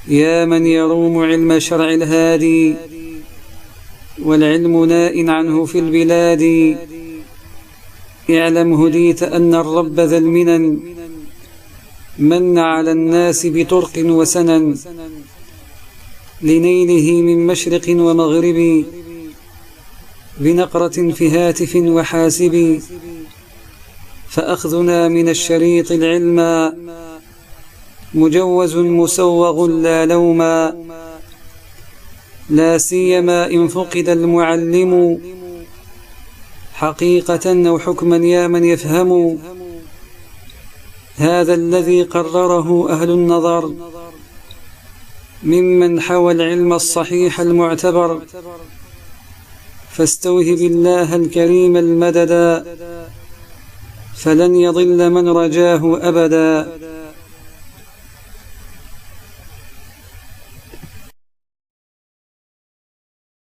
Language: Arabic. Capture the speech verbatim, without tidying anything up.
يا من يروم علم شرع الهادي والعلم ناء عنه في البلاد، اعلم هديت أن الرب ذا المنن من على الناس بطرق وسنن، لنيله من مشرق ومغرب بنقرة في هاتف وحاسب، فأخذنا من الشريط العلم مجوز مسوغ لا لوما، لا سيما إن فقد المعلم حقيقة أو حكما يا من يفهم، هذا الذي قرره أهل النظر ممن حوى العلم الصحيح المعتبر، فاستوهب الله الكريم المددا فلن يضل من رجاه أبدا.